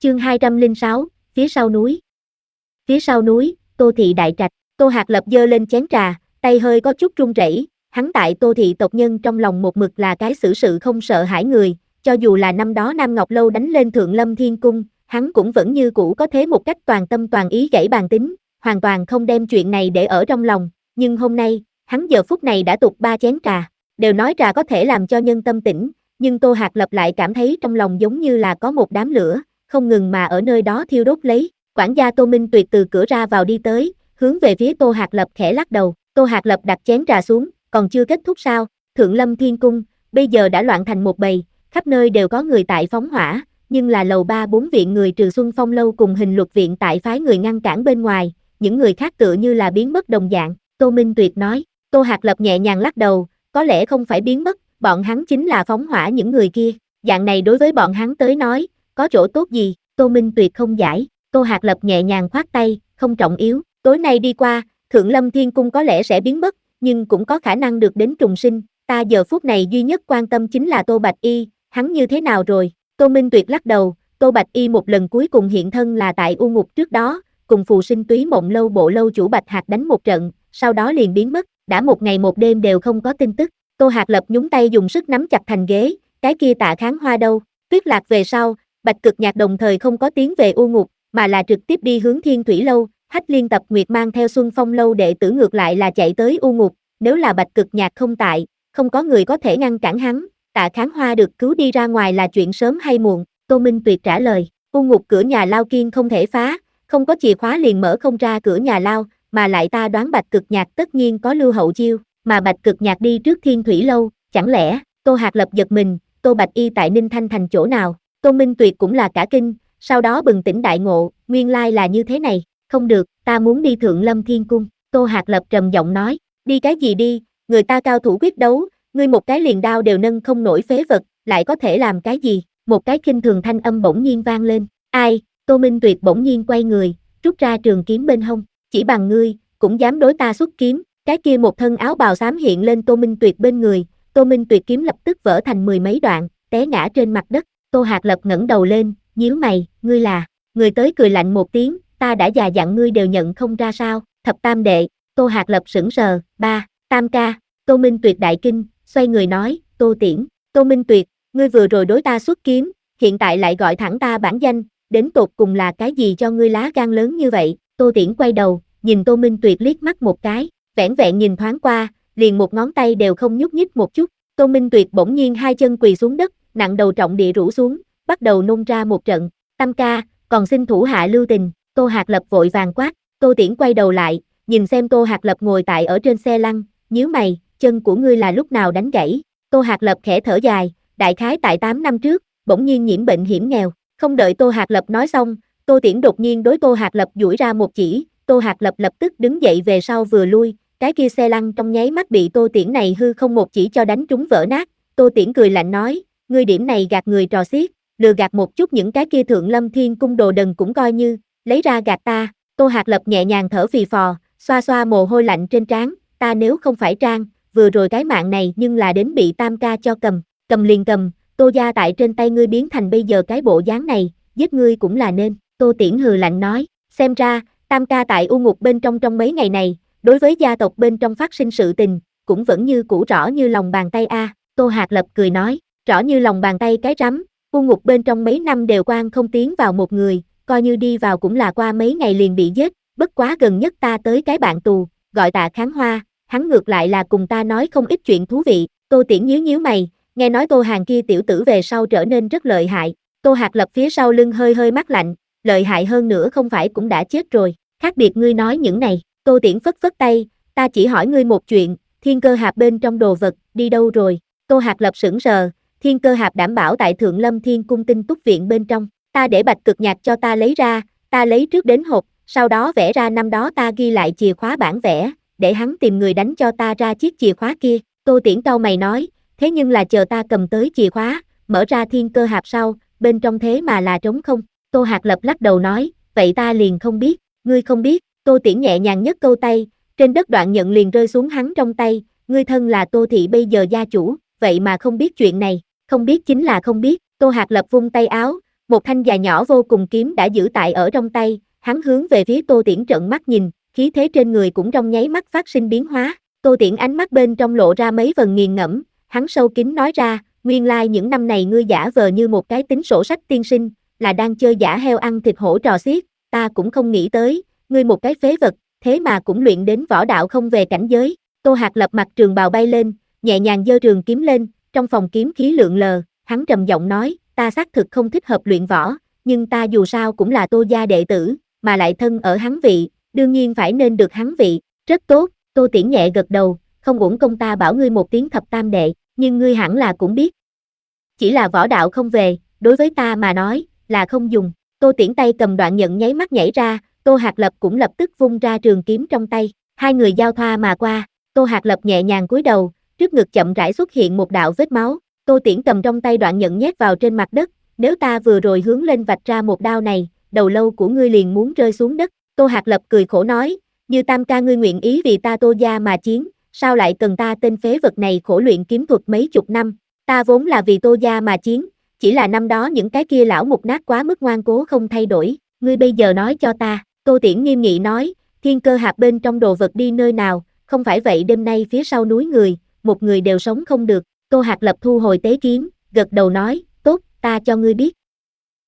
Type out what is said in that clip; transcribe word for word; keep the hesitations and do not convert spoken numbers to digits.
Chương hai trăm lẻ sáu, phía sau núi. Phía sau núi, Tô thị đại trạch, Tô Hạc Lập giơ lên chén trà, tay hơi có chút run rẩy, hắn tại Tô thị tộc nhân trong lòng một mực là cái xử sự không sợ hãi người, cho dù là năm đó Nam Ngọc Lâu đánh lên Thượng Lâm Thiên Cung, hắn cũng vẫn như cũ có thế một cách toàn tâm toàn ý gãy bàn tính, hoàn toàn không đem chuyện này để ở trong lòng, nhưng hôm nay, hắn giờ phút này đã tục ba chén trà, đều nói trà có thể làm cho nhân tâm tĩnh, nhưng Tô Hạc Lập lại cảm thấy trong lòng giống như là có một đám lửa, không ngừng mà ở nơi đó thiêu đốt lấy. Quản gia Tô Minh Tuyệt từ cửa ra vào đi tới, hướng về phía Tô Hạc Lập khẽ lắc đầu. Tô Hạc Lập đặt chén trà xuống, còn chưa kết thúc sao? Thượng Lâm Thiên Cung bây giờ đã loạn thành một bầy, khắp nơi đều có người tại phóng hỏa, nhưng là lầu ba bốn viện người trừ Xuân Phong lâu cùng Hình Luật viện tại phái người ngăn cản bên ngoài, những người khác tựa như là biến mất đồng dạng. Tô Minh Tuyệt nói. Tô Hạc Lập nhẹ nhàng lắc đầu, có lẽ không phải biến mất, bọn hắn chính là phóng hỏa những người kia, dạng này đối với bọn hắn tới nói, có chỗ tốt gì? Tô Minh Tuyệt không giải. Tô Hạc Lập nhẹ nhàng khoát tay, không trọng yếu, tối nay đi qua, Thượng Lâm Thiên Cung có lẽ sẽ biến mất, nhưng cũng có khả năng được đến trùng sinh, ta giờ phút này duy nhất quan tâm chính là Tô Bạch Y, hắn như thế nào rồi? Tô Minh Tuyệt lắc đầu, Tô Bạch Y một lần cuối cùng hiện thân là tại U Ngục trước đó, cùng Phù Sinh Túy Mộng lâu bộ lâu chủ Bạch Hạc đánh một trận, sau đó liền biến mất, đã một ngày một đêm đều không có tin tức. Tô Hạc Lập nhúng tay dùng sức nắm chặt thành ghế, cái kia Tạ Kháng Hoa đâu? Tuyết Lạc về sau, Bạch Cực Nhạc đồng thời không có tiến về U Ngục, mà là trực tiếp đi hướng Thiên Thủy lâu, Hách Liên Tập Nguyệt mang theo Xuân Phong lâu đệ tử ngược lại là chạy tới U Ngục, nếu là Bạch Cực Nhạc không tại, không có người có thể ngăn cản hắn, Tạ Kháng Hoa được cứu đi ra ngoài là chuyện sớm hay muộn. Tô Minh Tuyệt trả lời, U Ngục cửa nhà lao kiên không thể phá, không có chìa khóa liền mở không ra cửa nhà lao, mà lại ta đoán Bạch Cực Nhạc tất nhiên có lưu hậu chiêu, mà Bạch Cực Nhạc đi trước Thiên Thủy lâu, chẳng lẽ? Tô Hạc Lập giật mình, Tô Bạch Y tại Ninh Thanh thành chỗ nào? Tô Minh Tuyệt cũng là cả kinh, sau đó bừng tỉnh đại ngộ, nguyên lai là như thế này, không được, ta muốn đi Thượng Lâm Thiên Cung. Tô Hạc Lập trầm giọng nói, đi cái gì đi, người ta cao thủ quyết đấu, ngươi một cái liền đao đều nâng không nổi phế vật, lại có thể làm cái gì? Một cái khinh thường thanh âm bỗng nhiên vang lên, ai? Tô Minh Tuyệt bỗng nhiên quay người, rút ra trường kiếm bên hông, chỉ bằng ngươi, cũng dám đối ta xuất kiếm. Cái kia một thân áo bào xám hiện lên Tô Minh Tuyệt bên người, Tô Minh Tuyệt kiếm lập tức vỡ thành mười mấy đoạn, té ngã trên mặt đất. Tô Hạc Lập ngẩng đầu lên, nhíu mày, ngươi là? Người tới cười lạnh một tiếng, ta đã già dặn ngươi đều nhận không ra sao? Thập Tam đệ. Tô Hạc Lập sững sờ, ba, Tam ca. Tô Minh Tuyệt đại kinh, xoay người nói, Tô Tiễn. Tô Minh Tuyệt, ngươi vừa rồi đối ta xuất kiếm, hiện tại lại gọi thẳng ta bản danh, đến tột cùng là cái gì cho ngươi lá gan lớn như vậy? Tô Tiễn quay đầu, nhìn Tô Minh Tuyệt liếc mắt một cái, vẻn vẹn nhìn thoáng qua, liền một ngón tay đều không nhúc nhích một chút. Tô Minh Tuyệt bỗng nhiên hai chân quỳ xuống đất, nặng đầu trọng địa rũ xuống, bắt đầu nôn ra một trận. Tam ca, còn xin thủ hạ lưu tình. Tô Hạc Lập vội vàng quát. Tô Tiễn quay đầu lại, nhìn xem Tô Hạc Lập ngồi tại ở trên xe lăn, nhíu mày, chân của ngươi là lúc nào đánh gãy? Tô Hạc Lập khẽ thở dài, đại khái tại tám năm trước, bỗng nhiên nhiễm bệnh hiểm nghèo. Không đợi Tô Hạc Lập nói xong, Tô Tiễn đột nhiên đối Tô Hạc Lập duỗi ra một chỉ, Tô Hạc Lập lập tức đứng dậy về sau vừa lui, cái kia xe lăn trong nháy mắt bị Tô Tiễn này hư không một chỉ cho đánh trúng vỡ nát. Tô Tiễn cười lạnh nói, ngươi điểm này gạt người trò xiết, lừa gạt một chút những cái kia Thượng Lâm Thiên Cung đồ đần cũng coi như, lấy ra gạt ta. Tô Hạc Lập nhẹ nhàng thở phì phò, xoa xoa mồ hôi lạnh trên trán, ta nếu không phải trang, vừa rồi cái mạng này nhưng là đến bị Tam ca cho cầm, cầm liền cầm, Tô gia tại trên tay ngươi biến thành bây giờ cái bộ dáng này, giết ngươi cũng là nên. Tô Tiễn hừ lạnh nói, xem ra, Tam ca tại U Ngục bên trong trong mấy ngày này, đối với gia tộc bên trong phát sinh sự tình, cũng vẫn như cũ rõ như lòng bàn tay a. Tô Hạc Lập cười nói, rõ như lòng bàn tay cái rắm, U Ngục bên trong mấy năm đều quan không tiến vào một người, coi như đi vào cũng là qua mấy ngày liền bị giết, bất quá gần nhất ta tới cái bạn tù, gọi Tạ Kháng Hoa, hắn ngược lại là cùng ta nói không ít chuyện thú vị. Tô Tiễn nhíu nhíu mày, nghe nói Tô Hàn kia tiểu tử về sau trở nên rất lợi hại. Tô Hạc Lập phía sau lưng hơi hơi mát lạnh, lợi hại hơn nữa không phải cũng đã chết rồi, khác biệt ngươi nói những này. Tô Tiễn phất phất tay, ta chỉ hỏi ngươi một chuyện, Thiên Cơ Hạp bên trong đồ vật, đi đâu rồi? Tô Hạc Lập sững sờ, Thiên Cơ Hạp đảm bảo tại Thượng Lâm Thiên Cung Tinh Túc viện bên trong, ta để Bạch Cực Nhạc cho ta lấy ra, ta lấy trước đến hộp, sau đó vẽ ra năm đó ta ghi lại chìa khóa bản vẽ, để hắn tìm người đánh cho ta ra chiếc chìa khóa kia. Tô Tiễn cau mày nói, thế nhưng là chờ ta cầm tới chìa khóa, mở ra Thiên Cơ Hạp sau, bên trong thế mà là trống không. Tô Hạc Lập lắc đầu nói, vậy ta liền không biết, ngươi không biết. Tô Tiễn nhẹ nhàng nhấc câu tay, trên đất đoạn nhận liền rơi xuống hắn trong tay, ngươi thân là Tô thị bây giờ gia chủ, vậy mà không biết chuyện này, không biết chính là không biết. Tô Hạc Lập vung tay áo, Một thanh dài nhỏ vô cùng kiếm đã giữ tại ở trong tay, hắn hướng về phía Tô Tiễn trợn mắt nhìn, khí thế trên người cũng trong nháy mắt phát sinh biến hóa. Tô Tiễn ánh mắt bên trong lộ ra mấy phần nghiền ngẫm, hắn sâu kín nói ra, nguyên lai những năm này ngươi giả vờ như một cái tính sổ sách tiên sinh, là đang chơi giả heo ăn thịt hổ trò xiết, ta cũng không nghĩ tới, ngươi một cái phế vật, thế mà cũng luyện đến võ đạo không về cảnh giới. Tô Hạc Lập mặt trường bào bay lên, nhẹ nhàng giơ trường kiếm lên, trong phòng kiếm khí lượn lờ, hắn trầm giọng nói, ta xác thực không thích hợp luyện võ, nhưng ta dù sao cũng là Tô gia đệ tử, mà lại thân ở hắn vị, đương nhiên phải nên được hắn vị, rất tốt. Tô Tiễn nhẹ gật đầu, không uổng công ta bảo ngươi một tiếng thập tam đệ, nhưng ngươi hẳn là cũng biết. Chỉ là võ đạo không về, đối với ta mà nói, là không dùng. Tô Tiễn tay cầm đoạn nhận nháy mắt nhảy ra, Tô Hạc Lập cũng lập tức vung ra trường kiếm trong tay, hai người giao thoa mà qua, Tô Hạc Lập nhẹ nhàng cúi đầu, trước ngực chậm rãi xuất hiện một đạo vết máu, Tô Tiễn cầm trong tay đoạn nhận nhét vào trên mặt đất, nếu ta vừa rồi hướng lên vạch ra một đao này, đầu lâu của ngươi liền muốn rơi xuống đất. Tô Hạc Lập cười khổ nói, như tam ca ngươi nguyện ý vì ta Tô gia mà chiến, sao lại cần ta tên phế vật này khổ luyện kiếm thuật mấy chục năm, ta vốn là vì Tô gia mà chiến, chỉ là năm đó những cái kia lão mục nát quá mức ngoan cố không thay đổi, ngươi bây giờ nói cho ta. Tô Tiễn nghiêm nghị nói, thiên cơ hạp bên trong đồ vật đi nơi nào, không phải vậy đêm nay phía sau núi người, một người đều sống không được. Tô Hạc Lập thu hồi tế kiếm, gật đầu nói, tốt, ta cho ngươi biết.